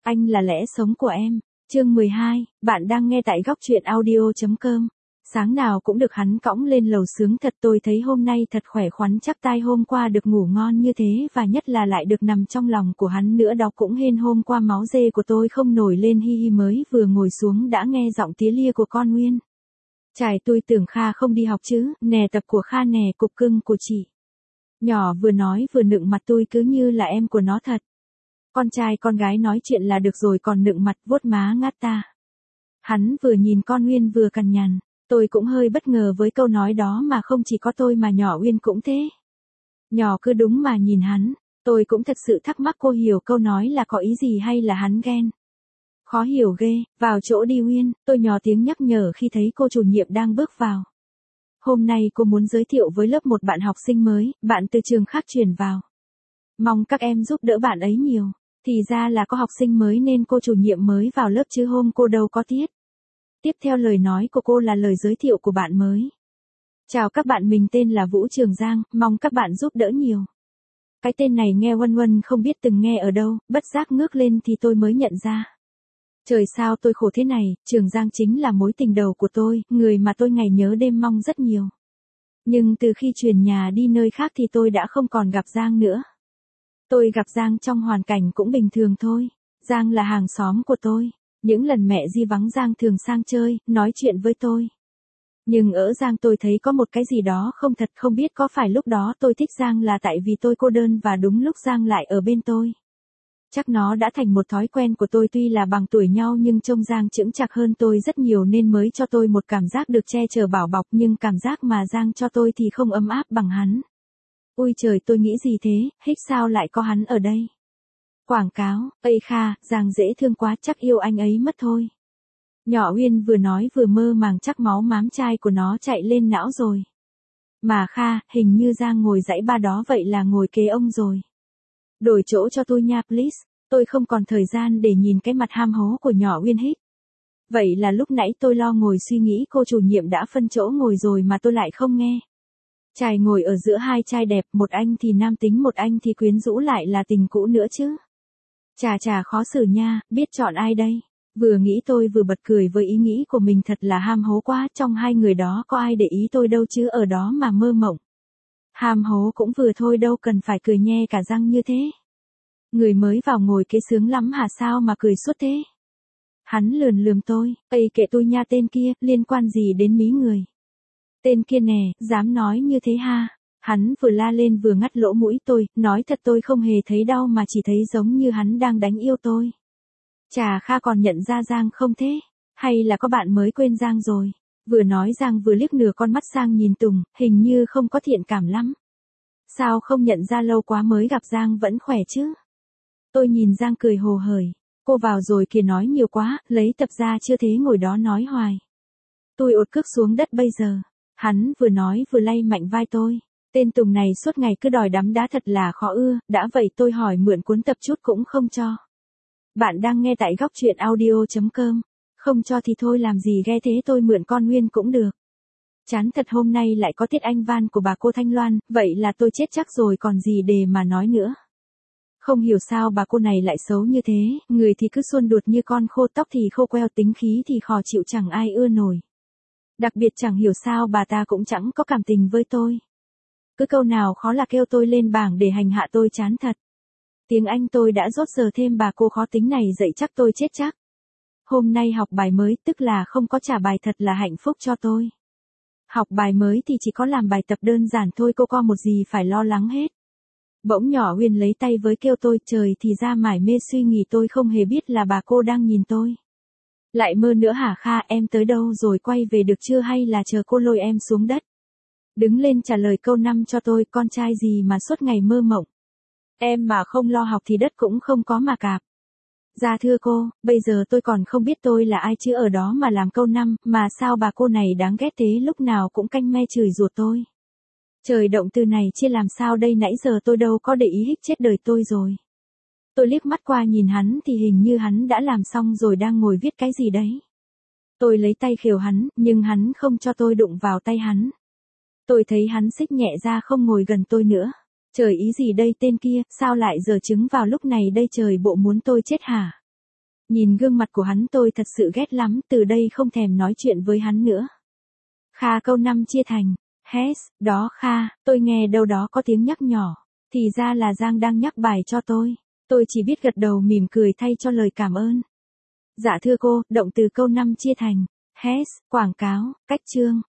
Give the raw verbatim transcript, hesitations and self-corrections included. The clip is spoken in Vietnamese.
Anh là lẽ sống của em. Chương mười hai, bạn đang nghe tại góc truyện audio.com. Sáng nào cũng được hắn cõng lên lầu sướng thật, tôi thấy hôm nay thật khỏe khoắn, chắc tai hôm qua được ngủ ngon như thế và nhất là lại được nằm trong lòng của hắn nữa đó cũng hên hôm qua máu dê của tôi không nổi lên hi hi, mới vừa ngồi xuống đã nghe giọng tía lia của con Nguyên. Chài, tôi tưởng Kha không đi học chứ, nè tập của Kha nè, cục cưng của chị. Nhỏ vừa nói vừa nựng mặt tôi cứ như là em của nó thật. Con trai con gái nói chuyện là được rồi còn nựng mặt vuốt má ngát ta. Hắn vừa nhìn con Nguyên vừa cằn nhằn. Tôi cũng hơi bất ngờ với câu nói đó, mà không chỉ có tôi mà nhỏ Uyên cũng thế. Nhỏ cứ đúng mà nhìn hắn, tôi cũng thật sự thắc mắc cô hiểu câu nói là có ý gì hay là hắn ghen. Khó hiểu ghê, vào chỗ đi Uyên, tôi nhỏ tiếng nhắc nhở khi thấy cô chủ nhiệm đang bước vào. Hôm nay cô muốn giới thiệu với lớp một bạn học sinh mới, bạn từ trường khác chuyển vào. Mong các em giúp đỡ bạn ấy nhiều, thì ra là có học sinh mới nên cô chủ nhiệm mới vào lớp chứ hôm cô đâu có tiết. Tiếp theo lời nói của cô là lời giới thiệu của bạn mới. Chào các bạn, mình tên là Vũ Trường Giang, mong các bạn giúp đỡ nhiều. Cái tên này nghe Huân Huân không biết từng nghe ở đâu, bất giác ngước lên thì tôi mới nhận ra. Trời sao tôi khổ thế này, Trường Giang chính là mối tình đầu của tôi, người mà tôi ngày nhớ đêm mong rất nhiều. Nhưng từ khi chuyển nhà đi nơi khác thì tôi đã không còn gặp Giang nữa. Tôi gặp Giang trong hoàn cảnh cũng bình thường thôi. Giang là hàng xóm của tôi. Những lần mẹ Di vắng Giang thường sang chơi, nói chuyện với tôi. Nhưng ở Giang tôi thấy có một cái gì đó không thật, không biết có phải lúc đó tôi thích Giang là tại vì tôi cô đơn và đúng lúc Giang lại ở bên tôi. Chắc nó đã thành một thói quen của tôi, tuy là bằng tuổi nhau nhưng trông Giang chững chạc hơn tôi rất nhiều nên mới cho tôi một cảm giác được che chở bảo bọc, nhưng cảm giác mà Giang cho tôi thì không ấm áp bằng hắn. Ôi trời, tôi nghĩ gì thế, hích sao lại có hắn ở đây. Quảng cáo, ây Kha, Giang dễ thương quá, chắc yêu anh ấy mất thôi. Nhỏ Uyên vừa nói vừa mơ màng chắc máu mám trai của nó chạy lên não rồi. Mà Kha, hình như Giang ngồi dãy ba đó vậy là ngồi kế ông rồi. Đổi chỗ cho tôi nha please, tôi không còn thời gian để nhìn cái mặt ham hố của nhỏ Uyên hích. Vậy là lúc nãy tôi lo ngồi suy nghĩ cô chủ nhiệm đã phân chỗ ngồi rồi mà tôi lại không nghe. Trai ngồi ở giữa hai trai đẹp, một anh thì nam tính một anh thì quyến rũ, lại là tình cũ nữa chứ. Chà chà khó xử nha, biết chọn ai đây? Vừa nghĩ tôi vừa bật cười với ý nghĩ của mình, thật là ham hố quá, trong hai người đó có ai để ý tôi đâu chứ ở đó mà mơ mộng. Ham hố cũng vừa thôi, đâu cần phải cười nhe cả răng như thế. Người mới vào ngồi kế sướng lắm hả, sao mà cười suốt thế? Hắn lườn lườm tôi, ây kệ tôi nha, tên kia, liên quan gì đến mí người? Tên kia nè, dám nói như thế ha? Hắn vừa la lên vừa ngắt lỗ mũi tôi, nói thật tôi không hề thấy đau mà chỉ thấy giống như hắn đang đánh yêu tôi. Chà, Kha còn nhận ra Giang không thế? Hay là có bạn mới quên Giang rồi? Vừa nói Giang vừa liếc nửa con mắt sang nhìn Tùng, hình như không có thiện cảm lắm. Sao không nhận ra, lâu quá mới gặp Giang vẫn khỏe chứ? Tôi nhìn Giang cười hồ hởi. Cô vào rồi kìa, nói nhiều quá, lấy tập ra chưa thế ngồi đó nói hoài. Tôi ột cước xuống đất bây giờ. Hắn vừa nói vừa lay mạnh vai tôi. Tên Tùng này suốt ngày cứ đòi đắm đá thật là khó ưa, đã vậy tôi hỏi mượn cuốn tập chút cũng không cho. Bạn đang nghe tại góc truyện audio.com. Không cho thì thôi làm gì ghê thế, tôi mượn con Nguyên cũng được. Chán thật, hôm nay lại có tiết Anh Văn của bà cô Thanh Loan, vậy là tôi chết chắc rồi còn gì để mà nói nữa. Không hiểu sao bà cô này lại xấu như thế, người thì cứ xuôn đuột như con khô, tóc thì khô queo, tính khí thì khó chịu, chẳng ai ưa nổi. Đặc biệt chẳng hiểu sao bà ta cũng chẳng có cảm tình với tôi. Cứ câu nào khó là kêu tôi lên bảng để hành hạ tôi, chán thật. Tiếng Anh tôi đã dốt giờ thêm bà cô khó tính này dạy chắc tôi chết chắc. Hôm nay học bài mới, tức là không có trả bài, thật là hạnh phúc cho tôi. Học bài mới thì chỉ có làm bài tập đơn giản thôi, cô có một gì phải lo lắng hết. Bỗng nhỏ Uyên lấy tay với kêu tôi, trời, thì ra mải mê suy nghĩ tôi không hề biết là bà cô đang nhìn tôi. Lại mơ nữa hả Kha, em tới đâu rồi, quay về được chưa hay là chờ cô lôi em xuống đất? Đứng lên trả lời câu năm cho tôi, con trai gì mà suốt ngày mơ mộng. Em mà không lo học thì đất cũng không có mà cạp. Dạ thưa cô, bây giờ tôi còn không biết tôi là ai chứ ở đó mà làm câu năm, mà sao bà cô này đáng ghét thế, lúc nào cũng canh me chửi rủa tôi. Trời, động từ này chia làm sao đây, nãy giờ tôi đâu có để ý, hích chết đời tôi rồi. Tôi liếc mắt qua nhìn hắn thì hình như hắn đã làm xong rồi, đang ngồi viết cái gì đấy. Tôi lấy tay khều hắn, nhưng hắn không cho tôi đụng vào tay hắn. Tôi thấy hắn xích nhẹ ra không ngồi gần tôi nữa. Trời, ý gì đây tên kia, sao lại giở trứng vào lúc này đây trời, bộ muốn tôi chết hả? Nhìn gương mặt của hắn tôi thật sự ghét lắm, từ đây không thèm nói chuyện với hắn nữa. Kha câu năm chia thành. Yes, đó Kha, tôi nghe đâu đó có tiếng nhắc nhỏ. Thì ra là Giang đang nhắc bài cho tôi. Tôi chỉ biết gật đầu mỉm cười thay cho lời cảm ơn. Dạ thưa cô, động từ câu năm chia thành. Yes, quảng cáo, cách chương.